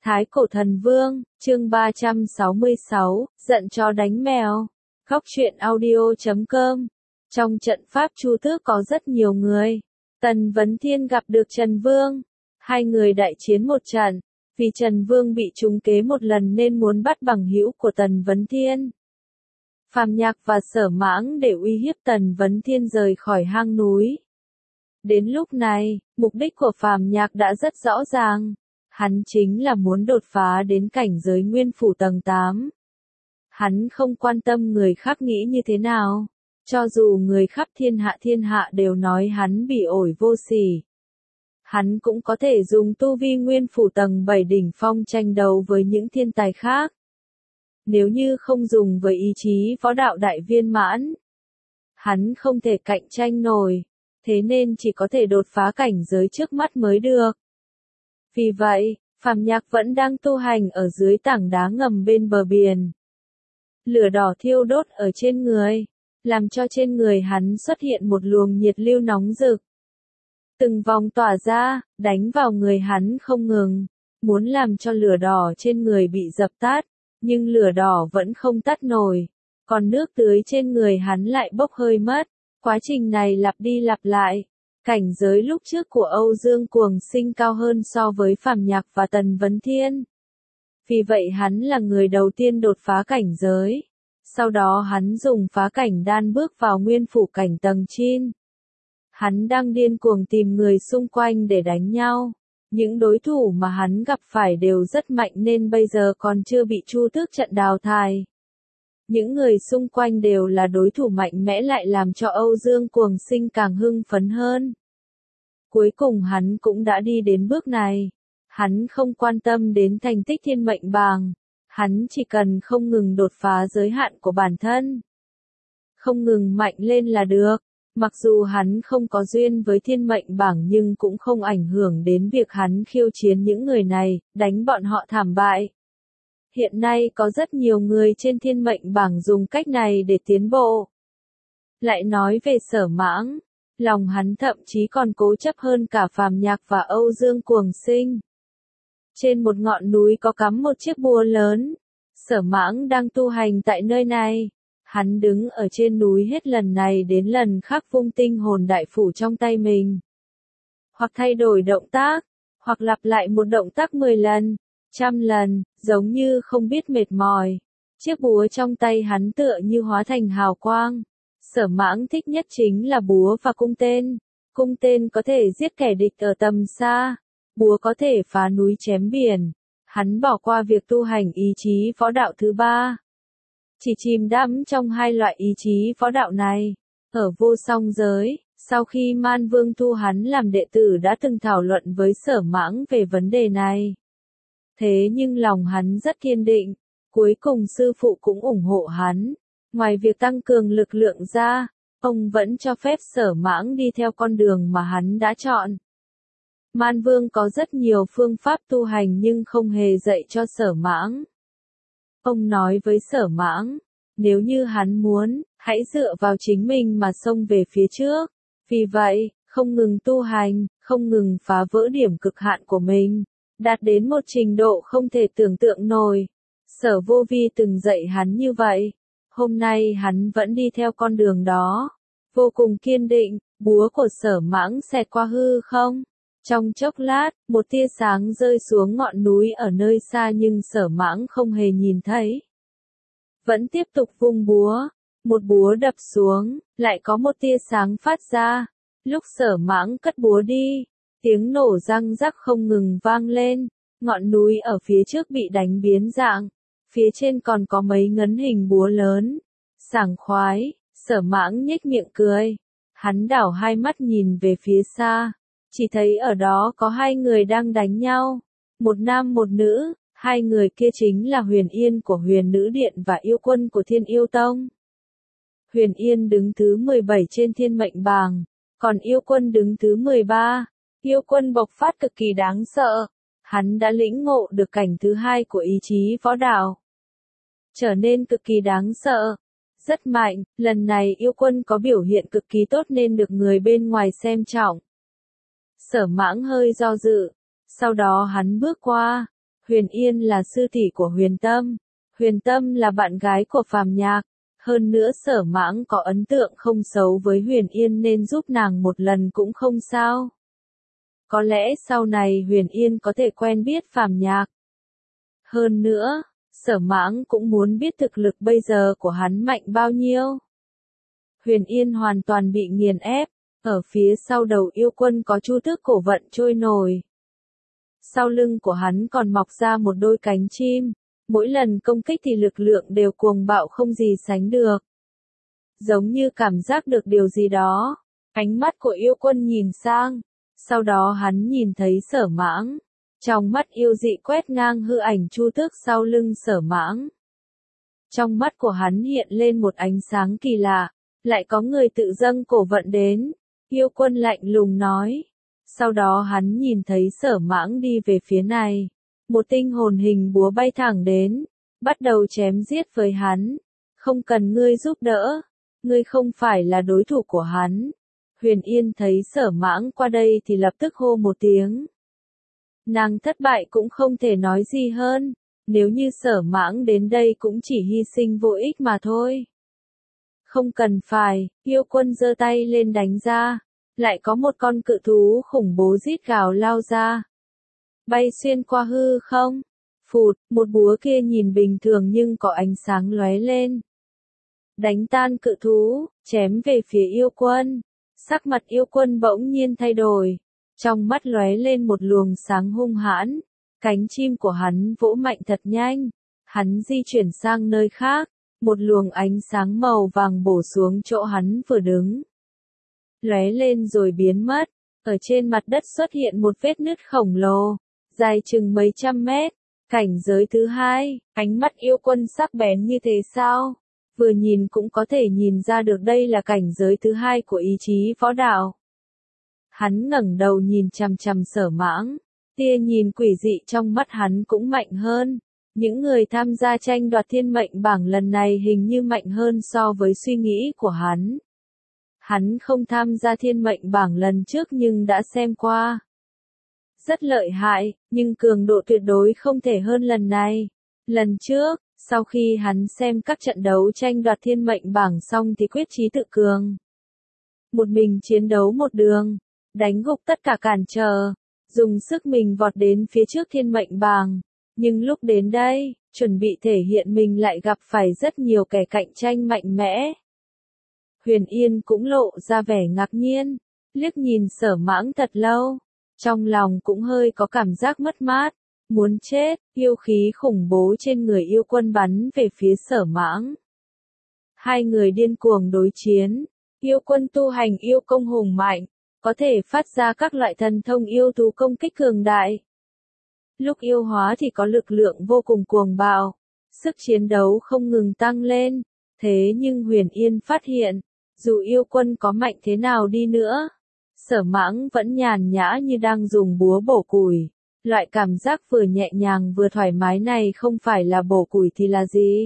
Thái Cổ Thần Vương, chương 366, giận chó đánh mèo. Góc truyện audio.com. Trong trận pháp Chu Tước có rất nhiều người. Tần Vấn Thiên gặp được Trần Vương. Hai người đại chiến một trận. Vì Trần Vương bị trúng kế một lần nên muốn bắt bằng hữu của Tần Vấn Thiên. Phàm Nhạc và Sở Mãng để uy hiếp Tần Vấn Thiên rời khỏi hang núi. Đến lúc này, mục đích của Phàm Nhạc đã rất rõ ràng. Hắn chính là muốn đột phá đến cảnh giới Nguyên Phủ tầng 8. Hắn không quan tâm người khác nghĩ như thế nào. Cho dù người khắp thiên hạ đều nói hắn bị ổi vô sỉ. Hắn cũng có thể dùng tu vi Nguyên Phủ tầng 7 đỉnh phong tranh đấu với những thiên tài khác. Nếu như không dùng với ý chí võ đạo đại viên mãn, hắn không thể cạnh tranh nổi. Thế nên chỉ có thể đột phá cảnh giới trước mắt mới được. Vì vậy, Phàm Nhạc vẫn đang tu hành ở dưới tảng đá ngầm bên bờ biển. Lửa đỏ thiêu đốt ở trên người, làm cho trên người hắn xuất hiện một luồng nhiệt lưu nóng rực. Từng vòng tỏa ra, đánh vào người hắn không ngừng, muốn làm cho lửa đỏ trên người bị dập tắt, nhưng lửa đỏ vẫn không tắt nổi, còn nước tưới trên người hắn lại bốc hơi mất. Quá trình này lặp đi lặp lại. Cảnh giới lúc trước của Âu Dương Cuồng Sinh cao hơn so với Phàm Nhạc và Tần Vấn Thiên. Vì vậy hắn là người đầu tiên đột phá cảnh giới. Sau đó hắn dùng phá cảnh đan bước vào Nguyên Phủ cảnh tầng 9. Hắn đang điên cuồng tìm người xung quanh để đánh nhau. Những đối thủ mà hắn gặp phải đều rất mạnh nên bây giờ còn chưa bị Chu Tước trận đào thải. Những người xung quanh đều là đối thủ mạnh mẽ lại làm cho Âu Dương Cuồng Sinh càng hưng phấn hơn. Cuối cùng hắn cũng đã đi đến bước này. Hắn không quan tâm đến thành tích thiên mệnh bảng. Hắn chỉ cần không ngừng đột phá giới hạn của bản thân. Không ngừng mạnh lên là được. Mặc dù hắn không có duyên với thiên mệnh bảng nhưng cũng không ảnh hưởng đến việc hắn khiêu chiến những người này, đánh bọn họ thảm bại. Hiện nay có rất nhiều người trên thiên mệnh bảng dùng cách này để tiến bộ. Lại nói về Sở Mãng, lòng hắn thậm chí còn cố chấp hơn cả Phàm Nhạc và Âu Dương Cuồng Sinh. Trên một ngọn núi có cắm một chiếc búa lớn. Sở Mãng đang tu hành tại nơi này. Hắn đứng ở trên núi hết lần này đến lần khác vung tinh hồn đại phủ trong tay mình. Hoặc thay đổi động tác, hoặc lặp lại một động tác 10 lần. 100 lần, giống như không biết mệt mỏi. Chiếc búa trong tay hắn tựa như hóa thành hào quang. Sở Mãng thích nhất chính là búa và cung tên. Cung tên có thể giết kẻ địch ở tầm xa. Búa có thể phá núi chém biển. Hắn bỏ qua việc tu hành ý chí võ đạo thứ ba. Chỉ chìm đắm trong hai loại ý chí võ đạo này. Ở Vô Song giới, sau khi Man Vương thu hắn làm đệ tử đã từng thảo luận với Sở Mãng về vấn đề này. Thế nhưng lòng hắn rất kiên định, cuối cùng sư phụ cũng ủng hộ hắn. Ngoài việc tăng cường lực lượng ra, ông vẫn cho phép Sở Mãng đi theo con đường mà hắn đã chọn. Man Vương có rất nhiều phương pháp tu hành nhưng không hề dạy cho Sở Mãng. Ông nói với Sở Mãng, nếu như hắn muốn, hãy dựa vào chính mình mà xông về phía trước. Vì vậy, không ngừng tu hành, không ngừng phá vỡ điểm cực hạn của mình. Đạt đến một trình độ không thể tưởng tượng nổi. Sở Vô Vi từng dạy hắn như vậy. Hôm nay hắn vẫn đi theo con đường đó. Vô cùng kiên định, búa của Sở Mãng xẹt qua hư không. Trong chốc lát, một tia sáng rơi xuống ngọn núi ở nơi xa nhưng Sở Mãng không hề nhìn thấy. Vẫn tiếp tục vung búa. Một búa đập xuống, lại có một tia sáng phát ra. Lúc Sở Mãng cất búa đi, tiếng nổ răng rắc không ngừng vang lên, ngọn núi ở phía trước bị đánh biến dạng, phía trên còn có mấy ngấn hình búa lớn. Sảng khoái, Sở Mãng nhếch miệng cười. Hắn đảo hai mắt nhìn về phía xa, chỉ thấy ở đó có hai người đang đánh nhau, một nam một nữ, hai người kia chính là Huyền Yên của Huyền Nữ Điện và Yêu Quân của Thiên Yêu Tông. Huyền Yên đứng thứ 17 trên thiên mệnh bảng, còn Yêu Quân đứng thứ 13. Yêu Quân bộc phát cực kỳ đáng sợ. Hắn đã lĩnh ngộ được cảnh thứ hai của ý chí võ đạo. Trở nên cực kỳ đáng sợ. Rất mạnh, lần này Yêu Quân có biểu hiện cực kỳ tốt nên được người bên ngoài xem trọng. Sở Mãng hơi do dự. Sau đó hắn bước qua. Huyền Yên là sư tỷ của Huyền Tâm. Huyền Tâm là bạn gái của Phàm Nhạc. Hơn nữa Sở Mãng có ấn tượng không xấu với Huyền Yên nên giúp nàng một lần cũng không sao. Có lẽ sau này Huyền Yên có thể quen biết Phàm Nhạc. Hơn nữa, Sở Mãng cũng muốn biết thực lực bây giờ của hắn mạnh bao nhiêu. Huyền Yên hoàn toàn bị nghiền ép, ở phía sau đầu yêu quân có Chu Tước cổ vận trôi nổi. Sau lưng của hắn còn mọc ra một đôi cánh chim, mỗi lần công kích thì lực lượng đều cuồng bạo không gì sánh được. Giống như cảm giác được điều gì đó, ánh mắt của yêu quân nhìn sang, sau đó hắn nhìn thấy Sở Mãng. Trong mắt yêu dị quét ngang hư ảnh Chu Tước sau lưng Sở Mãng. Trong mắt của hắn hiện lên một ánh sáng kỳ lạ, lại có người tự dâng cổ vận đến. Yêu quân lạnh lùng nói. Sau đó hắn nhìn thấy Sở Mãng đi về phía này. Một tinh hồn hình búa bay thẳng đến, bắt đầu chém giết với hắn. Không cần ngươi giúp đỡ, ngươi không phải là đối thủ của hắn. Huyền Yên thấy Sở Mãng qua đây thì lập tức hô một tiếng. Nàng thất bại cũng không thể nói gì hơn, nếu như Sở Mãng đến đây cũng chỉ hy sinh vô ích mà thôi. Không cần phải, yêu quân giơ tay lên đánh ra, lại có một con cự thú khủng bố rít gào lao ra. Bay xuyên qua hư không? Phụt, một búa kia nhìn bình thường nhưng có ánh sáng lóe lên. Đánh tan cự thú, chém về phía yêu quân. Sắc mặt yêu quân bỗng nhiên thay đổi. Trong mắt lóe lên một luồng sáng hung hãn, cánh chim của hắn vỗ mạnh thật nhanh, hắn di chuyển sang nơi khác, một luồng ánh sáng màu vàng bổ xuống chỗ hắn vừa đứng. Lóe lên rồi biến mất, ở trên mặt đất xuất hiện một vết nứt khổng lồ, dài chừng mấy trăm mét, cảnh giới thứ hai, ánh mắt yêu quân sắc bén như thế sao? Vừa nhìn cũng có thể nhìn ra được đây là cảnh giới thứ hai của ý chí võ đạo. Hắn ngẩng đầu nhìn chằm chằm Sở Mãng, tia nhìn quỷ dị trong mắt hắn cũng mạnh hơn. Những người tham gia tranh đoạt thiên mệnh bảng lần này hình như mạnh hơn so với suy nghĩ của hắn. Hắn không tham gia thiên mệnh bảng lần trước nhưng đã xem qua. Rất lợi hại, nhưng cường độ tuyệt đối không thể hơn lần này. Lần trước, sau khi hắn xem các trận đấu tranh đoạt thiên mệnh bảng xong thì quyết chí tự cường. Một mình chiến đấu một đường, đánh gục tất cả cản trở, dùng sức mình vọt đến phía trước thiên mệnh bảng. Nhưng lúc đến đây, chuẩn bị thể hiện mình lại gặp phải rất nhiều kẻ cạnh tranh mạnh mẽ. Huyền Yên cũng lộ ra vẻ ngạc nhiên, liếc nhìn Sở Mãng thật lâu, trong lòng cũng hơi có cảm giác mất mát, muốn chết, yêu khí khủng bố trên người yêu quân bắn về phía Sở Mãng. Hai người điên cuồng đối chiến, yêu quân tu hành yêu công hùng mạnh, có thể phát ra các loại thần thông yêu thú công kích cường đại. Lúc yêu hóa thì có lực lượng vô cùng cuồng bạo, sức chiến đấu không ngừng tăng lên, thế nhưng Huyền Yên phát hiện, dù yêu quân có mạnh thế nào đi nữa, Sở Mãng vẫn nhàn nhã như đang dùng búa bổ củi. Loại cảm giác vừa nhẹ nhàng vừa thoải mái này không phải là bổ củi thì là gì?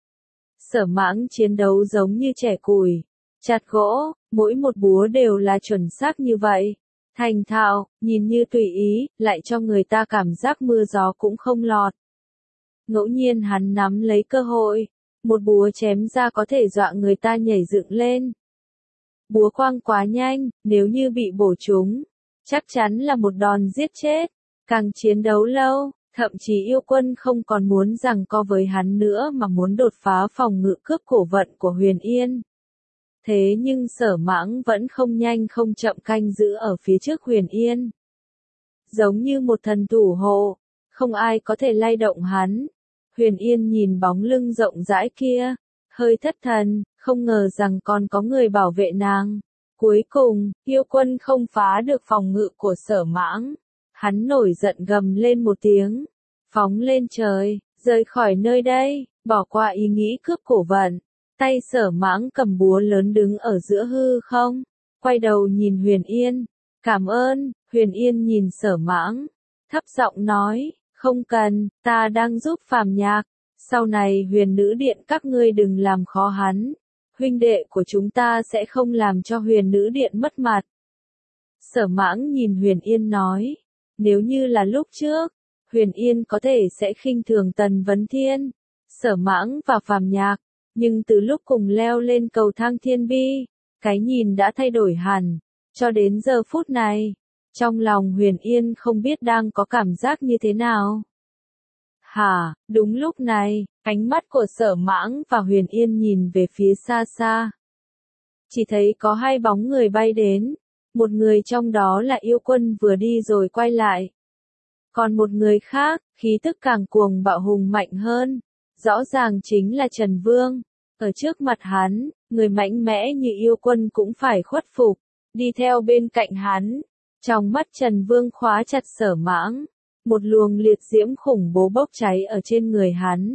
Sở Mãng chiến đấu giống như chẻ củi, chặt gỗ, mỗi một búa đều là chuẩn xác như vậy. Thành thạo, nhìn như tùy ý, lại cho người ta cảm giác mưa gió cũng không lọt. Ngẫu nhiên hắn nắm lấy cơ hội, một búa chém ra có thể dọa người ta nhảy dựng lên. Búa quang quá nhanh, nếu như bị bổ trúng, chắc chắn là một đòn giết chết. Càng chiến đấu lâu, thậm chí yêu quân không còn muốn giằng co với hắn nữa mà muốn đột phá phòng ngự cướp cổ vận của Huyền Yên. Thế nhưng Sở Mãng vẫn không nhanh không chậm canh giữ ở phía trước Huyền Yên. Giống như một thần thủ hộ, không ai có thể lay động hắn. Huyền Yên nhìn bóng lưng rộng rãi kia, hơi thất thần, không ngờ rằng còn có người bảo vệ nàng. Cuối cùng, yêu quân không phá được phòng ngự của Sở Mãng. Hắn nổi giận gầm lên một tiếng, phóng lên trời, rời khỏi nơi đây, bỏ qua ý nghĩ cướp cổ vận. Tay Sở Mãng cầm búa lớn đứng ở giữa hư không, quay đầu nhìn Huyền Yên, cảm ơn. Huyền Yên nhìn Sở Mãng, thấp giọng nói, không cần, ta đang giúp Phàm Nhạc, sau này Huyền Nữ Điện các ngươi đừng làm khó hắn, huynh đệ của chúng ta sẽ không làm cho Huyền Nữ Điện mất mặt. Sở Mãng nhìn Huyền Yên nói, nếu như là lúc trước, Huyền Yên có thể sẽ khinh thường Tần Vấn Thiên, Sở Mãng và Phàm Nhạc, nhưng từ lúc cùng leo lên cầu thang thiên bi, cái nhìn đã thay đổi hẳn, cho đến giờ phút này, trong lòng Huyền Yên không biết đang có cảm giác như thế nào. Hả, đúng lúc này, ánh mắt của Sở Mãng và Huyền Yên nhìn về phía xa xa. Chỉ thấy có hai bóng người bay đến, một người trong đó là Yêu Quân vừa đi rồi quay lại. Còn một người khác, khí tức càng cuồng bạo hùng mạnh hơn, rõ ràng chính là Trần Vương. Ở trước mặt hắn, người mạnh mẽ như Yêu Quân cũng phải khuất phục, đi theo bên cạnh hắn. Trong mắt Trần Vương khóa chặt Sở Mãng, một luồng liệt diễm khủng bố bốc cháy ở trên người hắn.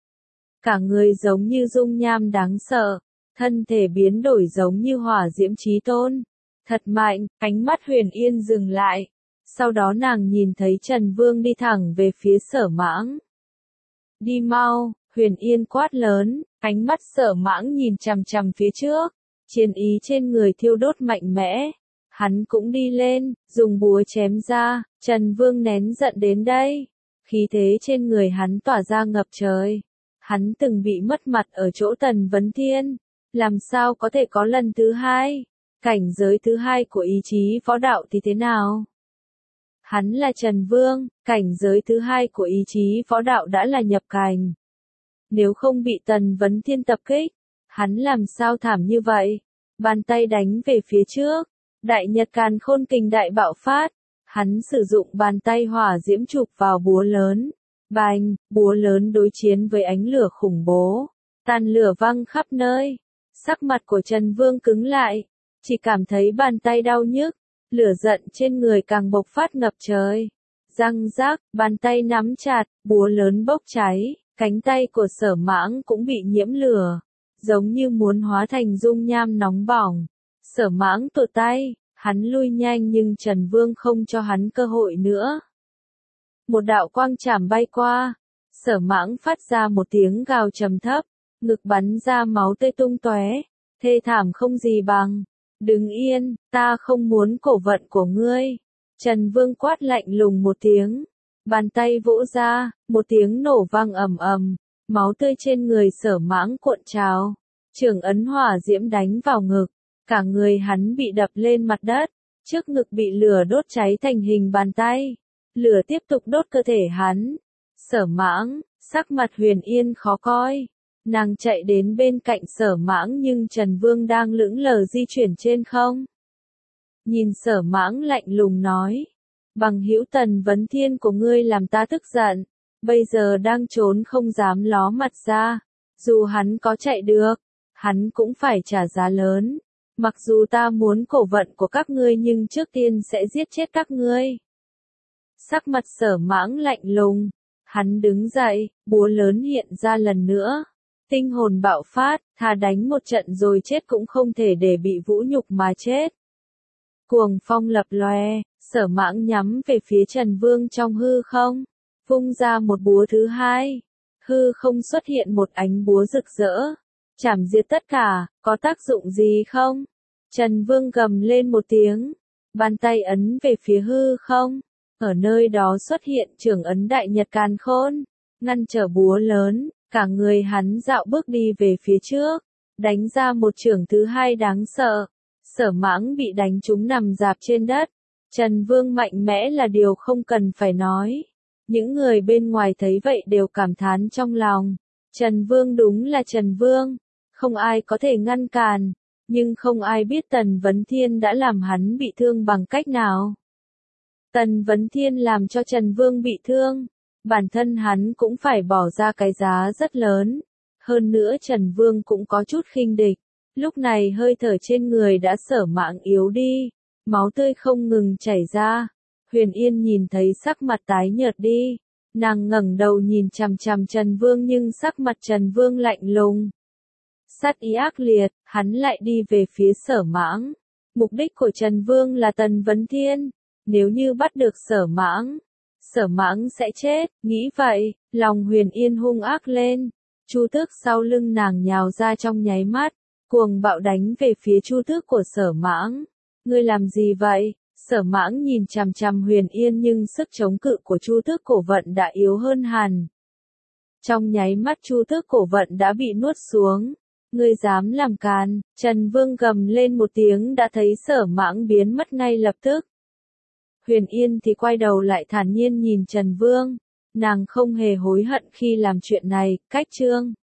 Cả người giống như dung nham đáng sợ, thân thể biến đổi giống như hỏa diễm chí tôn. Thật mạnh, ánh mắt Huyền Yên dừng lại. Sau đó nàng nhìn thấy Trần Vương đi thẳng về phía Sở Mãng. Đi mau, Huyền Yên quát lớn, ánh mắt Sở Mãng nhìn chằm chằm phía trước, chiến ý trên người thiêu đốt mạnh mẽ. Hắn cũng đi lên, dùng búa chém ra, Trần Vương nén giận đến đây. Khí thế trên người hắn tỏa ra ngập trời. Hắn từng bị mất mặt ở chỗ Tần Vấn Thiên, làm sao có thể có lần thứ hai? Cảnh giới thứ hai của ý chí võ đạo thì thế nào? Hắn là Trần Vương, cảnh giới thứ hai của ý chí võ đạo đã là nhập cảnh. Nếu không bị Tần Vấn Thiên tập kích, hắn làm sao thảm như vậy? Bàn tay đánh về phía trước, Đại Nhật Càn Khôn Kình đại bạo phát, hắn sử dụng bàn tay hỏa diễm chụp vào búa lớn. Bành, búa lớn đối chiến với ánh lửa khủng bố, tàn lửa văng khắp nơi. Sắc mặt của Trần Vương cứng lại, chỉ cảm thấy bàn tay đau nhức, lửa giận trên người càng bộc phát ngập trời. Răng rác, bàn tay nắm chặt, búa lớn bốc cháy, cánh tay của Sở Mãng cũng bị nhiễm lửa, giống như muốn hóa thành dung nham nóng bỏng. Sở Mãng tuột tay, hắn lui nhanh nhưng Trần Vương không cho hắn cơ hội nữa. Một đạo quang chảm bay qua, Sở Mãng phát ra một tiếng gào trầm thấp, ngực bắn ra máu tươi tung tóe, thê thảm không gì bằng. Đứng yên, ta không muốn cổ vận của ngươi. Trần Vương quát lạnh lùng một tiếng, bàn tay vỗ ra, một tiếng nổ vang ầm ầm, máu tươi trên người Sở Mãng cuộn trào, trường ấn hỏa diễm đánh vào ngực, cả người hắn bị đập lên mặt đất, trước ngực bị lửa đốt cháy thành hình bàn tay. Lửa tiếp tục đốt cơ thể hắn. Sở Mãng, sắc mặt Huyền Yên khó coi. Nàng chạy đến bên cạnh Sở Mãng nhưng Trần Vương đang lững lờ di chuyển trên không. Nhìn Sở Mãng lạnh lùng nói. Bằng hữu Tần Vấn Thiên của ngươi làm ta tức giận. Bây giờ đang trốn không dám ló mặt ra. Dù hắn có chạy được, hắn cũng phải trả giá lớn. Mặc dù ta muốn cổ vận của các ngươi nhưng trước tiên sẽ giết chết các ngươi. Sắc mặt Sở Mãng lạnh lùng, hắn đứng dậy, búa lớn hiện ra lần nữa. Tinh hồn bạo phát, thà đánh một trận rồi chết cũng không thể để bị vũ nhục mà chết. Cuồng phong lập lòe, Sở Mãng nhắm về phía Trần Vương trong hư không, vung ra một búa thứ hai. Hư không xuất hiện một ánh búa rực rỡ, chảm diệt tất cả, có tác dụng gì không? Trần Vương gầm lên một tiếng, bàn tay ấn về phía hư không. Ở nơi đó xuất hiện trường ấn Đại Nhật Càn Khôn, ngăn trở búa lớn, cả người hắn dạo bước đi về phía trước, đánh ra một chưởng thứ hai đáng sợ. Sở Mãng bị đánh trúng nằm rạp trên đất. Trần Vương mạnh mẽ là điều không cần phải nói. Những người bên ngoài thấy vậy đều cảm thán trong lòng. Trần Vương đúng là Trần Vương, không ai có thể ngăn cản, nhưng không ai biết Tần Vấn Thiên đã làm hắn bị thương bằng cách nào. Tần Vấn Thiên làm cho Trần Vương bị thương, bản thân hắn cũng phải bỏ ra cái giá rất lớn. Hơn nữa Trần Vương cũng có chút khinh địch, lúc này hơi thở trên người đã Sở Mãng yếu đi, máu tươi không ngừng chảy ra. Huyền Yên nhìn thấy sắc mặt tái nhợt đi, nàng ngẩng đầu nhìn chằm chằm Trần Vương nhưng sắc mặt Trần Vương lạnh lùng. Sát ý ác liệt, hắn lại đi về phía Sở Mãng. Mục đích của Trần Vương là Tần Vấn Thiên. Nếu như bắt được Sở Mãng sẽ chết, nghĩ vậy, lòng Huyền Yên hung ác lên. Chu tước sau lưng nàng nhào ra trong nháy mắt, cuồng bạo đánh về phía chu tước của Sở Mãng. Ngươi làm gì vậy? Sở Mãng nhìn chằm chằm Huyền Yên nhưng sức chống cự của Chu Tước Cổ Vận đã yếu hơn hẳn. Trong nháy mắt Chu Tước Cổ Vận đã bị nuốt xuống. Ngươi dám làm càn, Trần Vương gầm lên một tiếng đã thấy Sở Mãng biến mất ngay lập tức. Huyền Yên thì quay đầu lại thản nhiên nhìn Trần Vương. Nàng không hề hối hận khi làm chuyện này, cách Trương